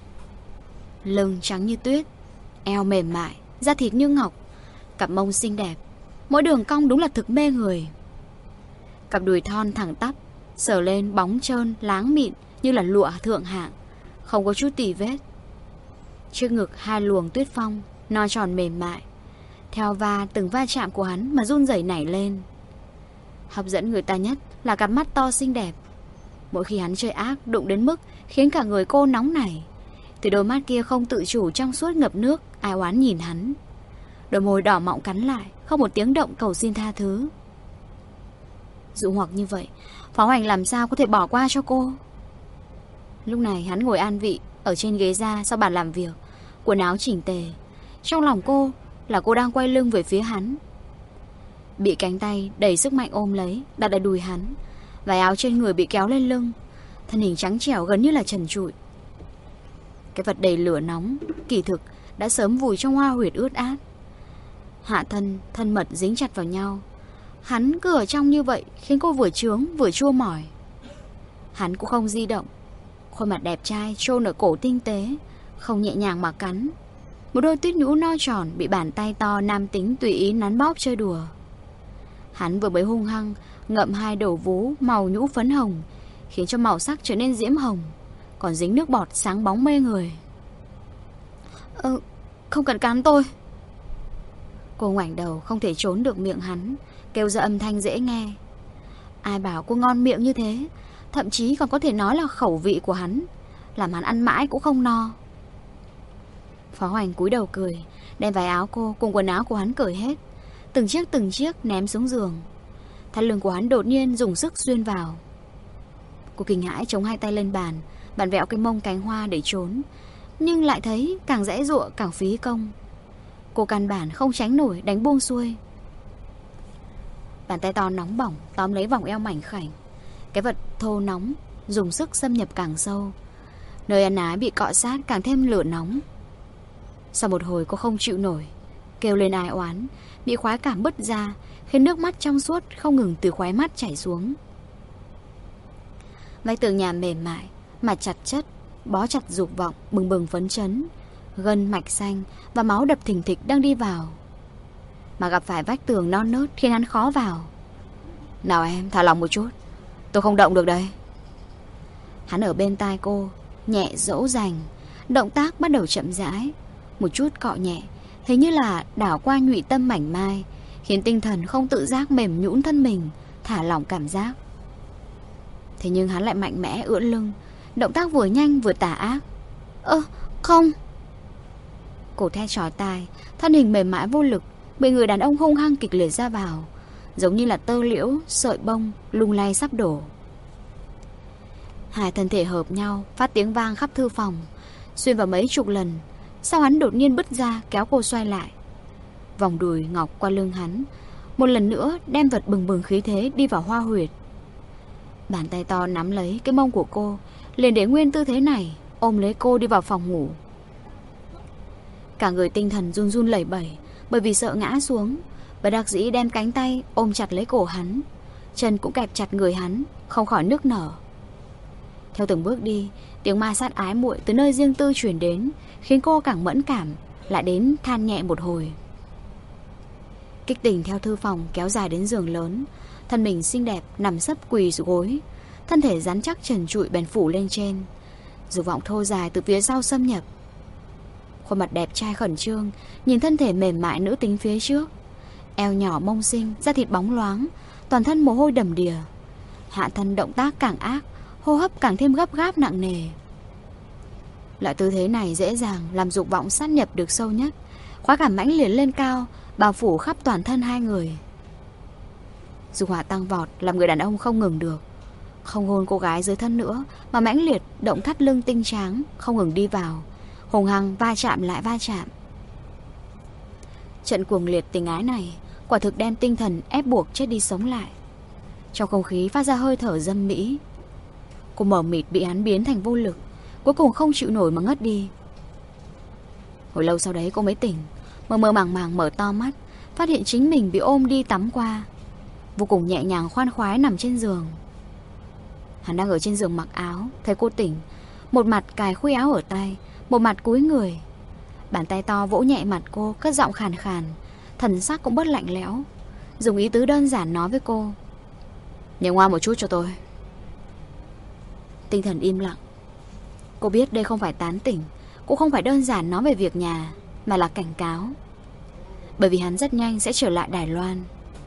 Lưng trắng như tuyết, eo mềm mại, da thịt như ngọc, cặp mông xinh đẹp, mỗi đường cong đúng là thực mê người. Cặp đùi thon thẳng tắp, sờ lên bóng trơn láng mịn như là lụa thượng hạng, không có chút tì vết. Trước ngực hai luồng tuyết phong, no tròn mềm mại, theo từng va chạm của hắn mà run rẩy nảy lên. Hấp dẫn người ta nhất là cặp mắt to xinh đẹp. Mỗi khi hắn chơi ác đụng đến mức khiến cả người cô nóng nảy, thì đôi mắt kia không tự chủ trong suốt ngập nước, ai oán nhìn hắn. Đôi môi đỏ mọng cắn lại, không một tiếng động cầu xin tha thứ. Dụ hoặc như vậy, Phó Hoành làm sao có thể bỏ qua cho cô. Lúc này hắn ngồi an vị ở trên ghế da sau bàn làm việc, quần áo chỉnh tề. Trong lòng cô là cô đang quay lưng về phía hắn, bị cánh tay đầy sức mạnh ôm lấy, đặt ở đùi hắn. Vải áo trên người bị kéo lên lưng, thân hình trắng trẻo gần như là trần trụi. Cái vật đầy lửa nóng kỳ thực đã sớm vùi trong hoa huyệt ướt át. Hạ thân, thân mật dính chặt vào nhau. Hắn cứ ở trong như vậy khiến cô vừa chướng vừa chua mỏi. Hắn cũng không di động, khuôn mặt đẹp trai chôn ở cổ tinh tế, không nhẹ nhàng mà cắn. Một đôi tuyết nhũ no tròn bị bàn tay to nam tính tùy ý nắn bóp chơi đùa. Hắn vừa mới hung hăng ngậm hai đầu vú màu nhũ phấn hồng, khiến cho màu sắc trở nên diễm hồng, còn dính nước bọt sáng bóng mê người. Không cần cắn tôi. Cô ngoảnh đầu không thể trốn được miệng hắn, kêu ra âm thanh dễ nghe. Ai bảo cô ngon miệng như thế, thậm chí còn có thể nói là khẩu vị của hắn, làm hắn ăn mãi cũng không no. Phó Hoành cúi đầu cười, đem váy áo cô cùng quần áo của hắn cởi hết, từng chiếc ném xuống giường. Thắt lưng của hắn đột nhiên dùng sức xuyên vào. Cô kinh hãi chống hai tay lên bàn, vặn vẹo cái mông cánh hoa để trốn, nhưng lại thấy càng giãy giụa càng phí công. Cô căn bản không tránh nổi, đánh buông xuôi. Bàn tay to nóng bỏng tóm lấy vòng eo mảnh khảnh. Cái vật thô nóng dùng sức xâm nhập càng sâu. Nơi ân ái bị cọ sát càng thêm lửa nóng. Sau một hồi cô không chịu nổi, kêu lên ai oán, bị khoái cảm bứt ra, khiến nước mắt trong suốt không ngừng từ khóe mắt chảy xuống. Vách tường nhà mềm mại, mặt chặt chất, bó chặt dục vọng bừng bừng phấn chấn. Gân mạch xanh và máu đập thình thịch đang đi vào. Mà gặp phải vách tường non nớt khiến hắn khó vào. Nào em, thả lòng một chút, tôi không động được đây. Hắn ở bên tai cô, nhẹ dỗ dành. Động tác bắt đầu chậm rãi, một chút cọ nhẹ, thế như là đảo qua nhụy tâm mảnh mai, khiến tinh thần không tự giác mềm nhũn thân mình, thả lỏng cảm giác. Thế nhưng hắn lại mạnh mẽ ưỡn lưng, động tác vừa nhanh vừa tà ác. Không. Cổ thét chói tai, thân hình mềm mại vô lực, bị người đàn ông hung hăng kịch liệt ra vào, giống như là tơ liễu, sợi bông, lung lay sắp đổ. Hai thân thể hợp nhau, phát tiếng vang khắp thư phòng, xuyên vào mấy chục lần. Sau hắn đột nhiên bứt ra, kéo cô xoay lại. Vòng đùi ngọc qua lưng hắn, một lần nữa đem vật bừng bừng khí thế đi vào hoa huyệt. Bàn tay to nắm lấy cái mông của cô, liền để nguyên tư thế này, ôm lấy cô đi vào phòng ngủ. Cả người tinh thần run run lẩy bẩy, bởi vì sợ ngã xuống. Bất đắc dĩ đem cánh tay ôm chặt lấy cổ hắn, chân cũng kẹp chặt người hắn, không khỏi nức nở. Theo từng bước đi, tiếng ma sát ái muội từ nơi riêng tư truyền đến, khiến cô càng mẫn cảm, lại đến than nhẹ một hồi. Kích tình theo thư phòng kéo dài đến giường lớn. Thân mình xinh đẹp nằm sấp quỳ gối, thân thể rắn chắc trần trụi bèn phủ lên trên. Dục vọng thô dài từ phía sau xâm nhập. Khuôn mặt đẹp trai khẩn trương nhìn thân thể mềm mại nữ tính phía trước. Eo nhỏ mông xinh, da thịt bóng loáng, toàn thân mồ hôi đầm đìa. Hạ thân động tác càng ác, hô hấp càng thêm gấp gáp nặng nề. Loại tư thế này dễ dàng làm dục vọng sát nhập được sâu nhất, khoái cảm mãnh liệt lên cao, bao phủ khắp toàn thân hai người. Dục hỏa tăng vọt làm người đàn ông không ngừng được, không hôn cô gái dưới thân nữa, mà mãnh liệt động thắt lưng tinh tráng không ngừng đi vào, hùng hăng va chạm lại va chạm. Trận cuồng liệt tình ái này quả thực đem tinh thần ép buộc chết đi sống lại. Trong không khí phát ra hơi thở dâm mỹ. Cô mờ mịt bị hắn biến thành vô lực, cuối cùng không chịu nổi mà ngất đi. Hồi lâu sau đấy cô mới tỉnh, mơ mơ màng màng mở to mắt, phát hiện chính mình bị ôm đi tắm qua, vô cùng nhẹ nhàng khoan khoái nằm trên giường. Hắn đang ở trên giường mặc áo, thấy cô tỉnh, một mặt cài khuy áo ở tay, một mặt cúi người. Bàn tay to vỗ nhẹ mặt cô, cất giọng khàn khàn, thần sắc cũng bớt lạnh lẽo, dùng ý tứ đơn giản nói với cô: "Nhớ ngoan một chút cho tôi." Tinh thần im lặng. Cô biết đây không phải tán tỉnh, cũng không phải đơn giản nói về việc nhà, mà là cảnh cáo. Bởi vì hắn rất nhanh sẽ trở lại Đài Loan.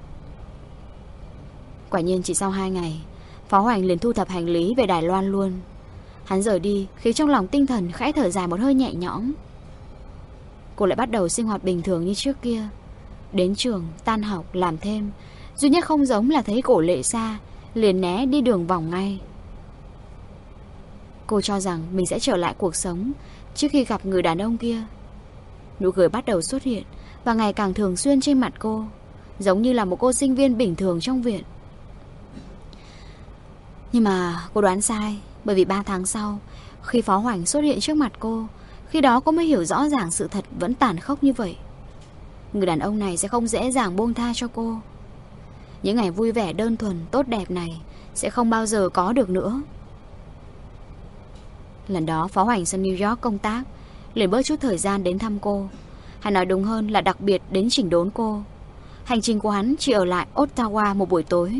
Quả nhiên chỉ sau 2 ngày, Phó Hoành liền thu thập hành lý về Đài Loan luôn. Hắn rời đi khiến trong lòng tinh thần khẽ thở dài một hơi nhẹ nhõm. Cô lại bắt đầu sinh hoạt bình thường như trước kia. Đến trường, tan học, làm thêm. Duy nhất không giống là thấy cổ Lệ Sa liền né đi đường vòng ngay. Cô cho rằng mình sẽ trở lại cuộc sống trước khi gặp người đàn ông kia. Nụ cười bắt đầu xuất hiện và ngày càng thường xuyên trên mặt cô, giống như là một cô sinh viên bình thường trong viện. Nhưng mà cô đoán sai, bởi vì 3 tháng sau, khi Phó Hoành xuất hiện trước mặt cô, khi đó cô mới hiểu rõ ràng sự thật vẫn tàn khốc như vậy. Người đàn ông này sẽ không dễ dàng buông tha cho cô. Những ngày vui vẻ đơn thuần tốt đẹp này sẽ không bao giờ có được nữa. Lần đó Phó Hoành sang New York công tác, liền bớt chút thời gian đến thăm cô. Hay nói đúng hơn là đặc biệt đến chỉnh đốn cô. Hành trình của hắn chỉ ở lại Ottawa một buổi tối.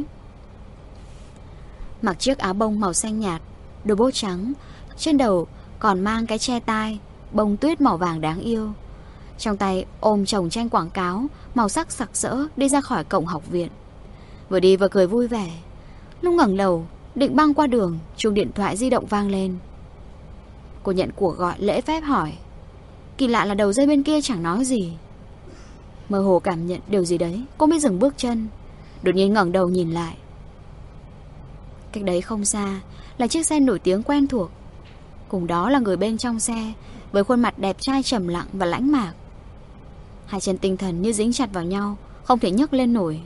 Mặc chiếc áo bông màu xanh nhạt, đôi bốt trắng, trên đầu còn mang cái che tai bông tuyết màu vàng đáng yêu. Trong tay ôm chồng tranh quảng cáo màu sắc sặc sỡ đi ra khỏi cổng học viện. Vừa đi vừa cười vui vẻ. Lúc ngẩng đầu định băng qua đường, chuông điện thoại di động vang lên. Cô nhận cuộc gọi lễ phép hỏi. Kỳ lạ là đầu dây bên kia chẳng nói gì. Mơ hồ cảm nhận điều gì đấy, cô mới dừng bước chân. Đột nhiên ngẩng đầu nhìn lại. Cách đấy không xa là chiếc xe nổi tiếng quen thuộc. Cùng đó là người bên trong xe, với khuôn mặt đẹp trai trầm lặng và lãnh mạc. Hai chân tinh thần như dính chặt vào nhau, không thể nhấc lên nổi.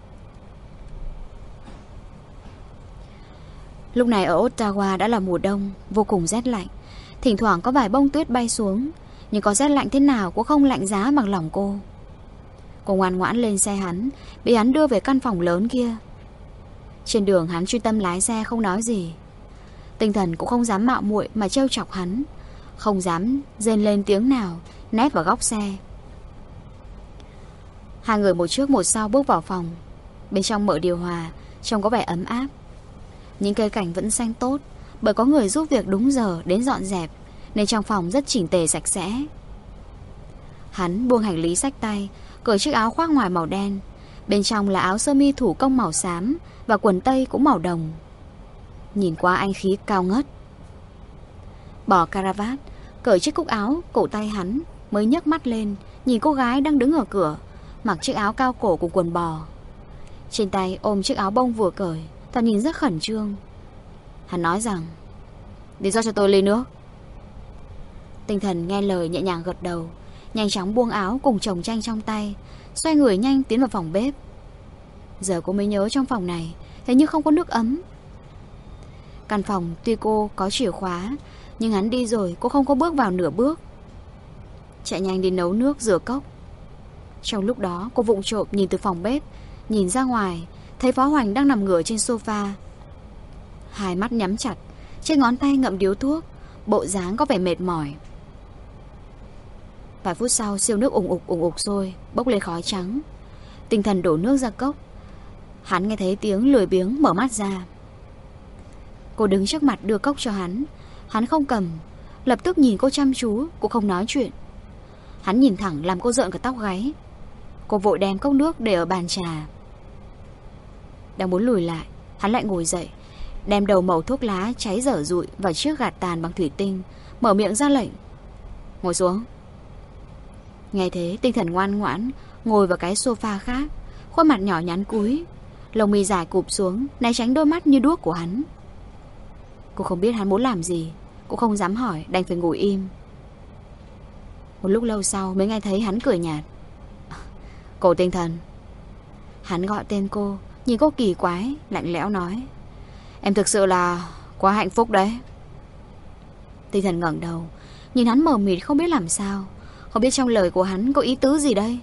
Lúc này ở Ottawa đã là mùa đông, vô cùng rét lạnh. Thỉnh thoảng có vài bông tuyết bay xuống, nhưng có rét lạnh thế nào cũng không lạnh giá bằng lòng cô. Cô ngoan ngoãn lên xe hắn, bị hắn đưa về căn phòng lớn kia. Trên đường hắn chuyên tâm lái xe không nói gì. Tinh thần cũng không dám mạo muội mà trêu chọc hắn, không dám rên lên tiếng nào, nép vào góc xe. Hai người một trước một sau bước vào phòng. Bên trong mở điều hòa, trông có vẻ ấm áp. Những cây cảnh vẫn xanh tốt, bởi có người giúp việc đúng giờ đến dọn dẹp, nên trong phòng rất chỉnh tề sạch sẽ. Hắn buông hành lý xách tay, cởi chiếc áo khoác ngoài màu đen. Bên trong là áo sơ mi thủ công màu xám và quần tây cũng màu đồng. Nhìn qua anh khí cao ngất. Bỏ caravat, cởi chiếc cúc áo cổ tay hắn, mới nhấc mắt lên, nhìn cô gái đang đứng ở cửa, mặc chiếc áo cao cổ cùng quần bò. Trên tay ôm chiếc áo bông vừa cởi, thoạt nhìn rất khẩn trương. Hắn nói rằng: "Đi rót cho tôi ly nước." Tinh thần nghe lời nhẹ nhàng gật đầu, nhanh chóng buông áo cùng chồng chanh trong tay, xoay người nhanh tiến vào phòng bếp. Giờ cô mới nhớ trong phòng này hình như không có nước ấm. Căn phòng tuy cô có chìa khóa, nhưng hắn đi rồi cô không có bước vào nửa bước. Chạy nhanh đi nấu nước rửa cốc. Trong lúc đó cô vụng trộm nhìn từ phòng bếp, nhìn ra ngoài, thấy Phó Hoành đang nằm ngửa trên sofa. Hai mắt nhắm chặt, trên ngón tay ngậm điếu thuốc, bộ dáng có vẻ mệt mỏi. Vài phút sau siêu nước ủng ục sôi, bốc lên khói trắng. Tinh thần đổ nước ra cốc. Hắn nghe thấy tiếng lười biếng mở mắt ra. Cô đứng trước mặt đưa cốc cho hắn. Hắn không cầm, lập tức nhìn cô chăm chú, cũng không nói chuyện. Hắn nhìn thẳng làm cô rợn cả tóc gáy. Cô vội đem cốc nước để ở bàn trà. Đang muốn lùi lại, hắn lại ngồi dậy, đem đầu mẩu thuốc lá cháy dở dụi vào chiếc gạt tàn bằng thủy tinh, mở miệng ra lệnh: "Ngồi xuống." Nghe thế tinh thần ngoan ngoãn ngồi vào cái sofa khác, khuôn mặt nhỏ nhắn cúi, lông mi dài cụp xuống, né tránh đôi mắt như đuốc của hắn. Cô không biết hắn muốn làm gì, cũng không dám hỏi, đành phải ngồi im. Một lúc lâu sau mới nghe thấy hắn cười nhạt: "Cô Tinh Thần." Hắn gọi tên cô, nhìn cô kỳ quái, lạnh lẽo nói: "Em thực sự là quá hạnh phúc đấy." Tinh Thần ngẩng đầu, nhìn hắn mờ mịt không biết làm sao, không biết trong lời của hắn có ý tứ gì đây.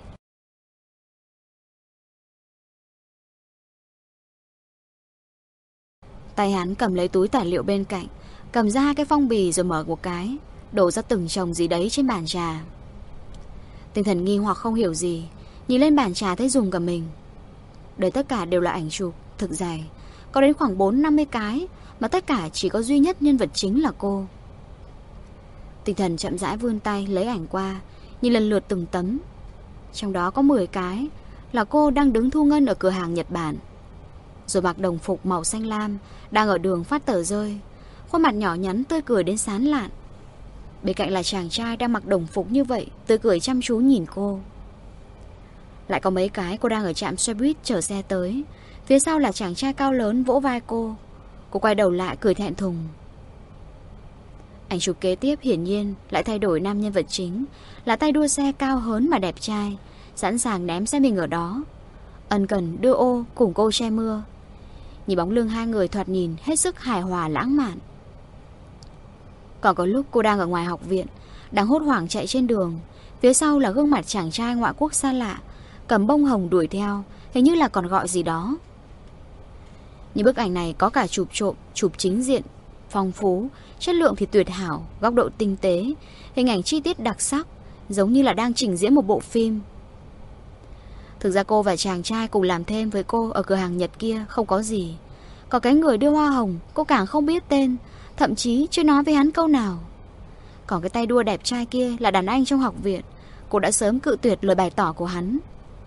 Tay hắn cầm lấy túi tài liệu bên cạnh, cầm ra cái phong bì rồi mở một cái, đổ ra từng chồng gì đấy trên bàn trà. Tinh Thần nghi hoặc không hiểu gì, nhìn lên bàn trà thấy rùng cả mình. Đây tất cả đều là ảnh chụp, thực dày, có đến khoảng 40-50 cái, mà tất cả chỉ có duy nhất nhân vật chính là cô. Tinh Thần chậm rãi vươn tay lấy ảnh qua, nhìn lần lượt từng tấm. Trong đó có 10 cái là cô đang đứng thu ngân ở cửa hàng Nhật Bản, rồi mặc đồng phục màu xanh lam, đang ở đường phát tờ rơi, khuôn mặt nhỏ nhắn tươi cười đến sán lạn. Bên cạnh là chàng trai đang mặc đồng phục như vậy, tươi cười chăm chú nhìn cô. Lại có mấy cái cô đang ở trạm xe buýt chờ xe tới, phía sau là chàng trai cao lớn vỗ vai cô. Cô quay đầu lại cười thẹn thùng. Ảnh chụp kế tiếp hiển nhiên lại thay đổi nam nhân vật chính, là tay đua xe cao hớn mà đẹp trai, sẵn sàng ném xe mình ở đó, ân cần đưa ô cùng cô che mưa. Nhìn bóng lưng hai người thoạt nhìn hết sức hài hòa lãng mạn. Còn có lúc cô đang ở ngoài học viện, đang hốt hoảng chạy trên đường, phía sau là gương mặt chàng trai ngoại quốc xa lạ, cầm bông hồng đuổi theo, hình như là còn gọi gì đó. Những bức ảnh này có cả chụp trộm, chụp chính diện, phong phú, chất lượng thì tuyệt hảo, góc độ tinh tế, hình ảnh chi tiết đặc sắc, giống như là đang trình diễn một bộ phim. Thực ra cô và chàng trai cùng làm thêm với cô ở cửa hàng Nhật kia không có gì. Còn cái người đưa hoa hồng cô càng không biết tên, thậm chí chưa nói với hắn câu nào. Còn cái tay đua đẹp trai kia là đàn anh trong học viện, cô đã sớm cự tuyệt lời bày tỏ của hắn.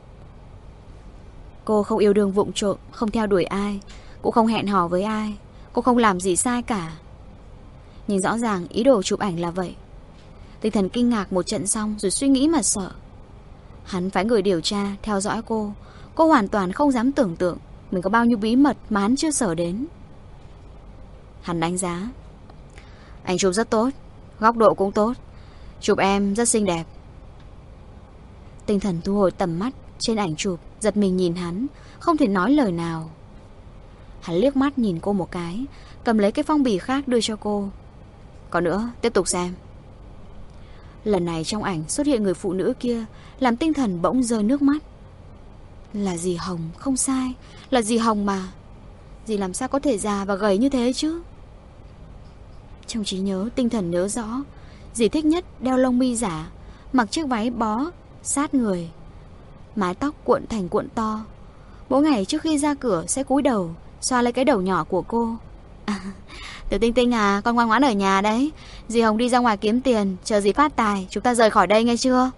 Cô không yêu đương vụng trộm, không theo đuổi ai, cũng không hẹn hò với ai, cô không làm gì sai cả. Nhưng rõ ràng ý đồ chụp ảnh là vậy. Tinh Thần kinh ngạc một trận xong rồi suy nghĩ mà sợ. Hắn phái người điều tra, theo dõi cô. Cô hoàn toàn không dám tưởng tượng mình có bao nhiêu bí mật mà hắn chưa sở đến. Hắn đánh giá: "Ảnh chụp rất tốt, góc độ cũng tốt, chụp em rất xinh đẹp." Tinh Thần thu hồi tầm mắt trên ảnh chụp, giật mình nhìn hắn, không thể nói lời nào. Hắn liếc mắt nhìn cô một cái, cầm lấy cái phong bì khác đưa cho cô. Còn nữa, tiếp tục xem. Lần này trong ảnh xuất hiện người phụ nữ kia, làm Tinh Thần bỗng rơi nước mắt. Là dì Hồng, không sai, là dì Hồng mà. Dì làm sao có thể già và gầy như thế chứ? Trong trí nhớ, Tinh Thần nhớ rõ dì thích nhất đeo lông mi giả, mặc chiếc váy bó sát người, mái tóc cuộn thành cuộn to. Mỗi ngày trước khi ra cửa sẽ cúi đầu xoa lấy cái đầu nhỏ của cô. Tiểu Tinh Tinh à, con ngoan ngoãn ở nhà đấy. Dì Hồng đi ra ngoài kiếm tiền, chờ dì phát tài, chúng ta rời khỏi đây nghe chưa?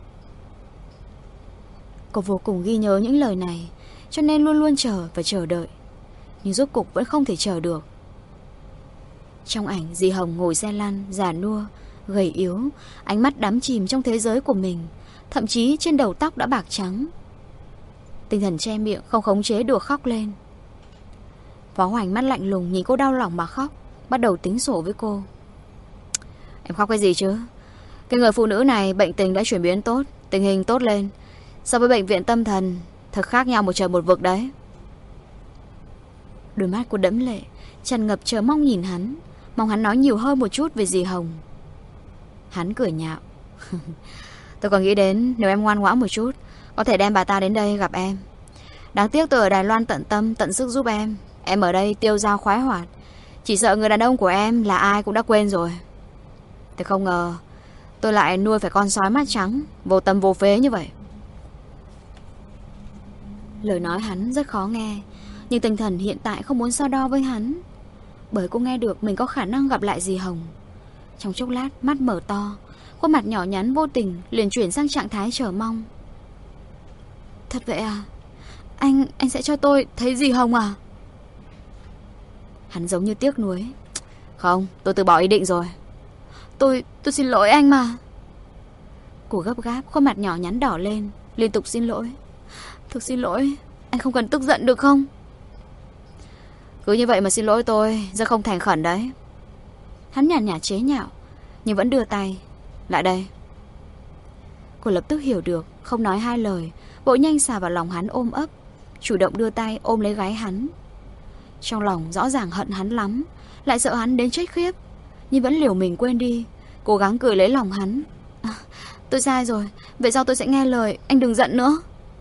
Cô vô cùng ghi nhớ những lời này, cho nên luôn luôn chờ và chờ đợi. Nhưng rốt cục vẫn không thể chờ được. Trong ảnh, dì Hồng ngồi xe lăn, già nua, gầy yếu, ánh mắt đắm chìm trong thế giới của mình, thậm chí trên đầu tóc đã bạc trắng. Tinh Thần che miệng, không khống chế được khóc lên. Phó Hoành mắt lạnh lùng nhìn cô đau lòng mà khóc, bắt đầu tính sổ với cô. Em khóc cái gì chứ? Cái người phụ nữ này bệnh tình đã chuyển biến tốt, tình hình tốt lên. So với bệnh viện tâm thần, thật khác nhau một trời một vực đấy. Đôi mắt cô đẫm lệ, tràn ngập chờ mong nhìn hắn, mong hắn nói nhiều hơn một chút về dì Hồng. Hắn cười nhạo. Tôi còn nghĩ đến nếu em ngoan ngoãn một chút, có thể đem bà ta đến đây gặp em. Đáng tiếc tôi ở Đài Loan tận tâm tận sức giúp em. Em ở đây tiêu dao khoái hoạt, chỉ sợ người đàn ông của em là ai cũng đã quên rồi. Tôi không ngờ tôi lại nuôi phải con sói mắt trắng, vô tâm vô phế như vậy. Lời nói hắn rất khó nghe, nhưng Tinh Thần hiện tại không muốn so đo với hắn, bởi cô nghe được mình có khả năng gặp lại dì Hồng. Trong chốc lát mắt mở to, khuôn mặt nhỏ nhắn vô tình liền chuyển sang trạng thái chờ mong. Thật vậy à? Anh sẽ cho tôi thấy dì Hồng à? Hắn giống như tiếc nuối. Không, tôi từ bỏ ý định rồi. Tôi xin lỗi anh mà. Cô gấp gáp, khuôn mặt nhỏ nhắn đỏ lên, liên tục xin lỗi. Thực xin lỗi, anh không cần tức giận được không? Cứ như vậy mà xin lỗi tôi, rất không thành khẩn đấy. Hắn nhàn nhạt chế nhạo, nhưng vẫn đưa tay. Lại đây. Cô lập tức hiểu được, không nói hai lời, vội nhanh xà vào lòng hắn ôm ấp, chủ động đưa tay ôm lấy gái hắn. Trong lòng rõ ràng hận hắn lắm, lại sợ hắn đến chết khiếp, nhưng vẫn liều mình quên đi, cố gắng cười lấy lòng hắn. Tôi sai rồi, vậy sau tôi sẽ nghe lời, anh đừng giận nữa.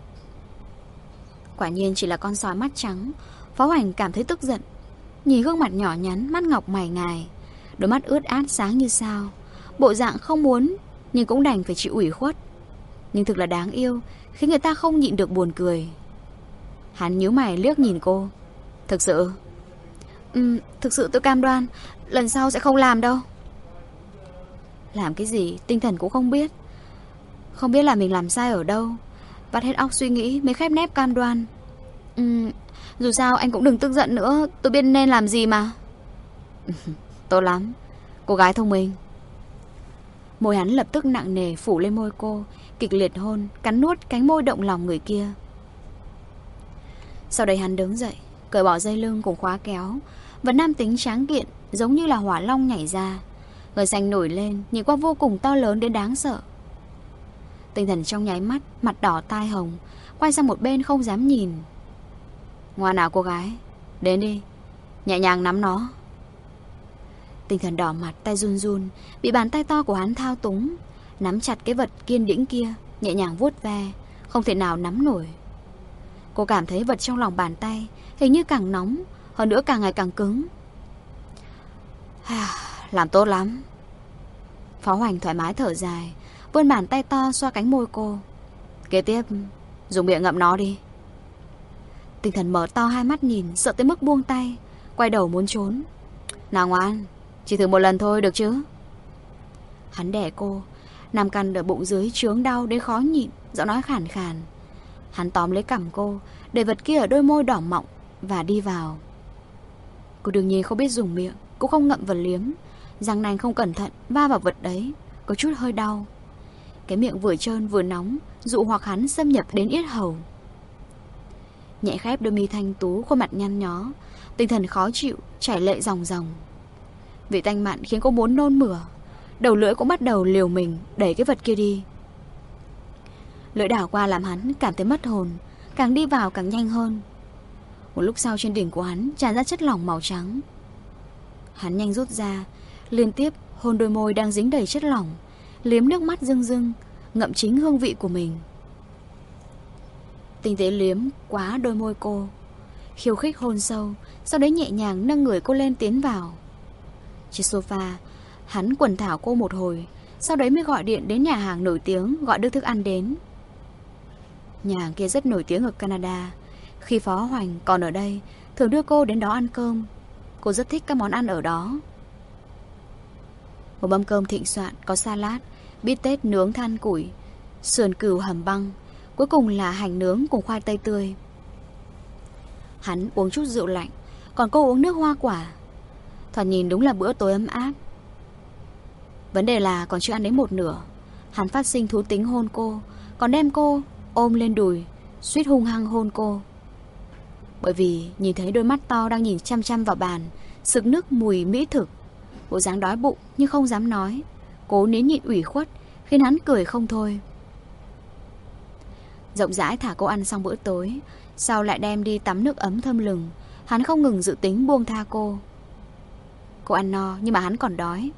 Quả nhiên chỉ là con sói mắt trắng. Phó Hoành cảm thấy tức giận, nhìn gương mặt nhỏ nhắn, mắt ngọc mày ngài, đôi mắt ướt át sáng như sao, bộ dạng không muốn nhưng cũng đành phải chịu ủy khuất, nhưng thực là đáng yêu, khiến người ta không nhịn được buồn cười. Hắn nhíu mày liếc nhìn cô. Thực sự? Thực sự tôi cam đoan lần sau sẽ không làm đâu. Làm cái gì Tinh Thần cũng không biết. Không biết là mình làm sai ở đâu, vắt hết óc suy nghĩ mới khép nép cam đoan. Dù sao anh cũng đừng tức giận nữa, tôi biết nên làm gì mà. Tốt lắm, cô gái thông minh. Môi hắn lập tức nặng nề phủ lên môi cô, kịch liệt hôn, cắn nuốt cánh môi động lòng người kia. Sau đấy hắn đứng dậy, cởi bỏ dây lưng cùng khóa kéo, và nam tính tráng kiện giống như là hỏa long nhảy ra. Người xanh nổi lên, nhìn qua vô cùng to lớn đến đáng sợ. Tinh Thần trong nháy mắt, mặt đỏ tai hồng, quay sang một bên không dám nhìn. Ngoan nào cô gái, đến đi, nhẹ nhàng nắm nó. Tinh Thần đỏ mặt, tay run run, bị bàn tay to của hắn thao túng, nắm chặt cái vật kiên đĩnh kia, nhẹ nhàng vuốt ve, không thể nào nắm nổi. Cô cảm thấy vật trong lòng bàn tay hình như càng nóng, hơn nữa càng ngày càng cứng. Làm tốt lắm. Phó Hoành thoải mái thở dài, vươn bàn tay to xoa cánh môi cô. Kế tiếp, dùng miệng ngậm nó đi. Tinh Thần mở to hai mắt nhìn, sợ tới mức buông tay, quay đầu muốn trốn. Nào ngoan, chỉ thử một lần thôi được chứ? Hắn đẻ cô, nằm cằn ở bụng dưới chướng đau đến khó nhịn, giọng nói khàn khàn. Hắn tóm lấy cằm cô, để vật kia ở đôi môi đỏ mọng và đi vào. Cô đương nhiên không biết dùng miệng, cũng không ngậm vật liếm, răng nanh không cẩn thận va vào vật đấy, có chút hơi đau. Cái miệng vừa trơn vừa nóng, dụ hoặc hắn xâm nhập đến yết hầu. Nhẹ khép đôi mi thanh tú, khuôn mặt nhăn nhó, Tinh Thần khó chịu, chảy lệ ròng ròng. Vị tanh mặn khiến cô muốn nôn mửa, đầu lưỡi cũng bắt đầu liều mình đẩy cái vật kia đi. Lưỡi đảo qua làm hắn cảm thấy mất hồn, càng đi vào càng nhanh hơn. Một lúc sau trên đỉnh của hắn tràn ra chất lỏng màu trắng. Hắn nhanh rút ra, liên tiếp hôn đôi môi đang dính đầy chất lỏng, liếm nước mắt rưng rưng, ngậm chính hương vị của mình. Tinh tế liếm quá đôi môi cô, khiêu khích hôn sâu, sau đấy nhẹ nhàng nâng người cô lên tiến vào. Trên sofa, hắn quần thảo cô một hồi, sau đấy mới gọi điện đến nhà hàng nổi tiếng gọi đưa thức ăn đến. Nhà hàng kia rất nổi tiếng ở Canada. Khi Phó Hoành còn ở đây, thường đưa cô đến đó ăn cơm. Cô rất thích các món ăn ở đó. Một mâm cơm thịnh soạn có salad, bít tết nướng than củi, sườn cừu hầm băng, cuối cùng là hành nướng cùng khoai tây tươi. Hắn uống chút rượu lạnh, còn cô uống nước hoa quả. Thoạt nhìn đúng là bữa tối ấm áp. Vấn đề là còn chưa ăn đến một nửa, hắn phát sinh thú tính hôn cô, còn đem cô ôm lên đùi, suýt hung hăng hôn cô. Bởi vì nhìn thấy đôi mắt to đang nhìn chăm chăm vào bàn, sực nức mùi mỹ thực, bộ dáng đói bụng nhưng không dám nói, cố nín nhịn ủy khuất, khiến hắn cười không thôi. Rộng rãi thả cô ăn xong bữa tối, sau lại đem đi tắm nước ấm thơm lừng. Hắn không ngừng dự tính buông tha cô. Cô ăn no nhưng mà hắn còn đói.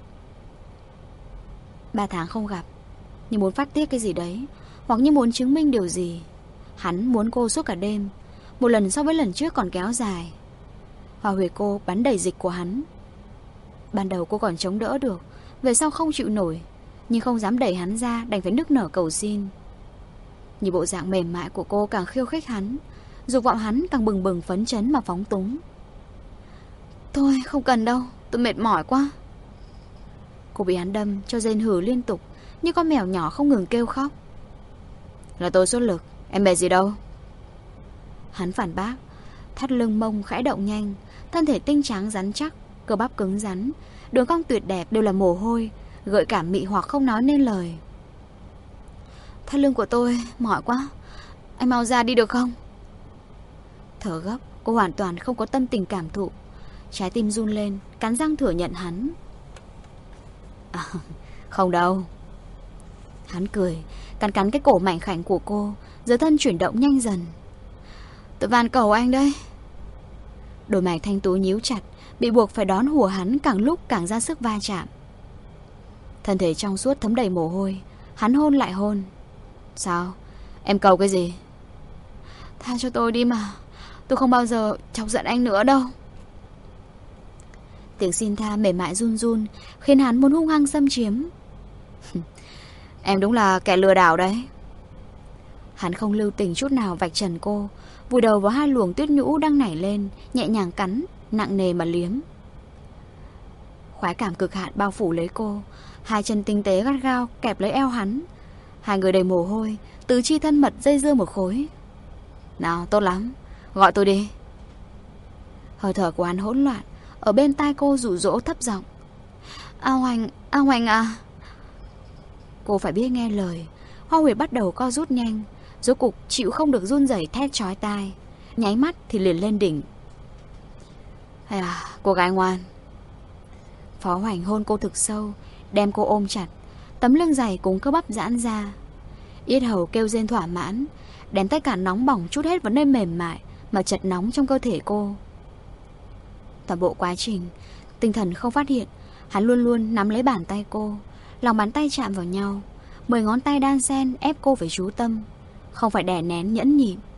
3 tháng không gặp, như muốn phát tiết cái gì đấy, hoặc như muốn chứng minh điều gì. Hắn muốn cô suốt cả đêm, một lần so với lần trước còn kéo dài. Hoa huyệt cô bắn đầy dịch của hắn. Ban đầu cô còn chống đỡ được, về sau không chịu nổi, nhưng không dám đẩy hắn ra, đành phải nức nở cầu xin. Nhìn bộ dạng mềm mại của cô càng khiêu khích hắn, dục vọng hắn càng bừng bừng phấn chấn mà phóng túng. Thôi không cần đâu, tôi mệt mỏi quá. Cô bị hắn đâm cho rên hử liên tục, như con mèo nhỏ không ngừng kêu khóc. Là tôi xuất lực, em mệt gì đâu. Hắn phản bác, thắt lưng mông khẽ động nhanh, thân thể tinh trắng rắn chắc, cơ bắp cứng rắn, đường cong tuyệt đẹp đều là mồ hôi, gợi cảm mị hoặc không nói nên lời. Thắt lưng của tôi mỏi quá, anh mau ra đi được không? Thở gấp, cô hoàn toàn không có tâm tình cảm thụ. Trái tim run lên, cắn răng thừa nhận hắn. Không đâu. Hắn cười, cắn cắn cái cổ mảnh khảnh của cô, dưới thân chuyển động nhanh dần. Tôi van cầu anh đây. Đôi mày thanh tú nhíu chặt, bị buộc phải đón hùa hắn càng lúc càng ra sức va chạm. Thân thể trong suốt thấm đầy mồ hôi, hắn hôn lại hôn. Sao? Em cầu cái gì? Tha cho tôi đi mà, tôi không bao giờ chọc giận anh nữa đâu. Tiếng xin tha mềm mại run run, khiến hắn muốn hung hăng xâm chiếm. Em đúng là kẻ lừa đảo đấy. Hắn không lưu tình chút nào vạch trần cô, vùi đầu vào 2 luồng tuyết nhũ đang nảy lên, nhẹ nhàng cắn, nặng nề mà liếm. Khoái cảm cực hạn bao phủ lấy cô, 2 chân tinh tế gắt gao kẹp lấy eo hắn. 2 người đầy mồ hôi, tứ chi thân mật dây dưa một khối. Nào, tốt lắm, gọi tôi đi. Hơi thở của hắn hỗn loạn, ở bên tai cô dụ dỗ thấp giọng. A Hoành à. Cô phải biết nghe lời. Hoa huyệt bắt đầu co rút nhanh, rốt cục chịu không được run rẩy thét chói tai, nháy mắt thì liền lên đỉnh. Hay à, cô gái ngoan. Phó Hoành hôn cô thực sâu, đem cô ôm chặt, tấm lưng dày cùng cơ bắp giãn ra. Yết hầu kêu rên thỏa mãn, đem tất cả nóng bỏng trút hết vào nơi mềm mại mà chật nóng trong cơ thể cô. Toàn bộ quá trình, tinh thần không phát hiện, hắn luôn luôn nắm lấy bàn tay cô, lòng bàn tay chạm vào nhau, 10 ngón tay đan xen ép cô phải chú tâm, không phải đè nén nhẫn nhịn.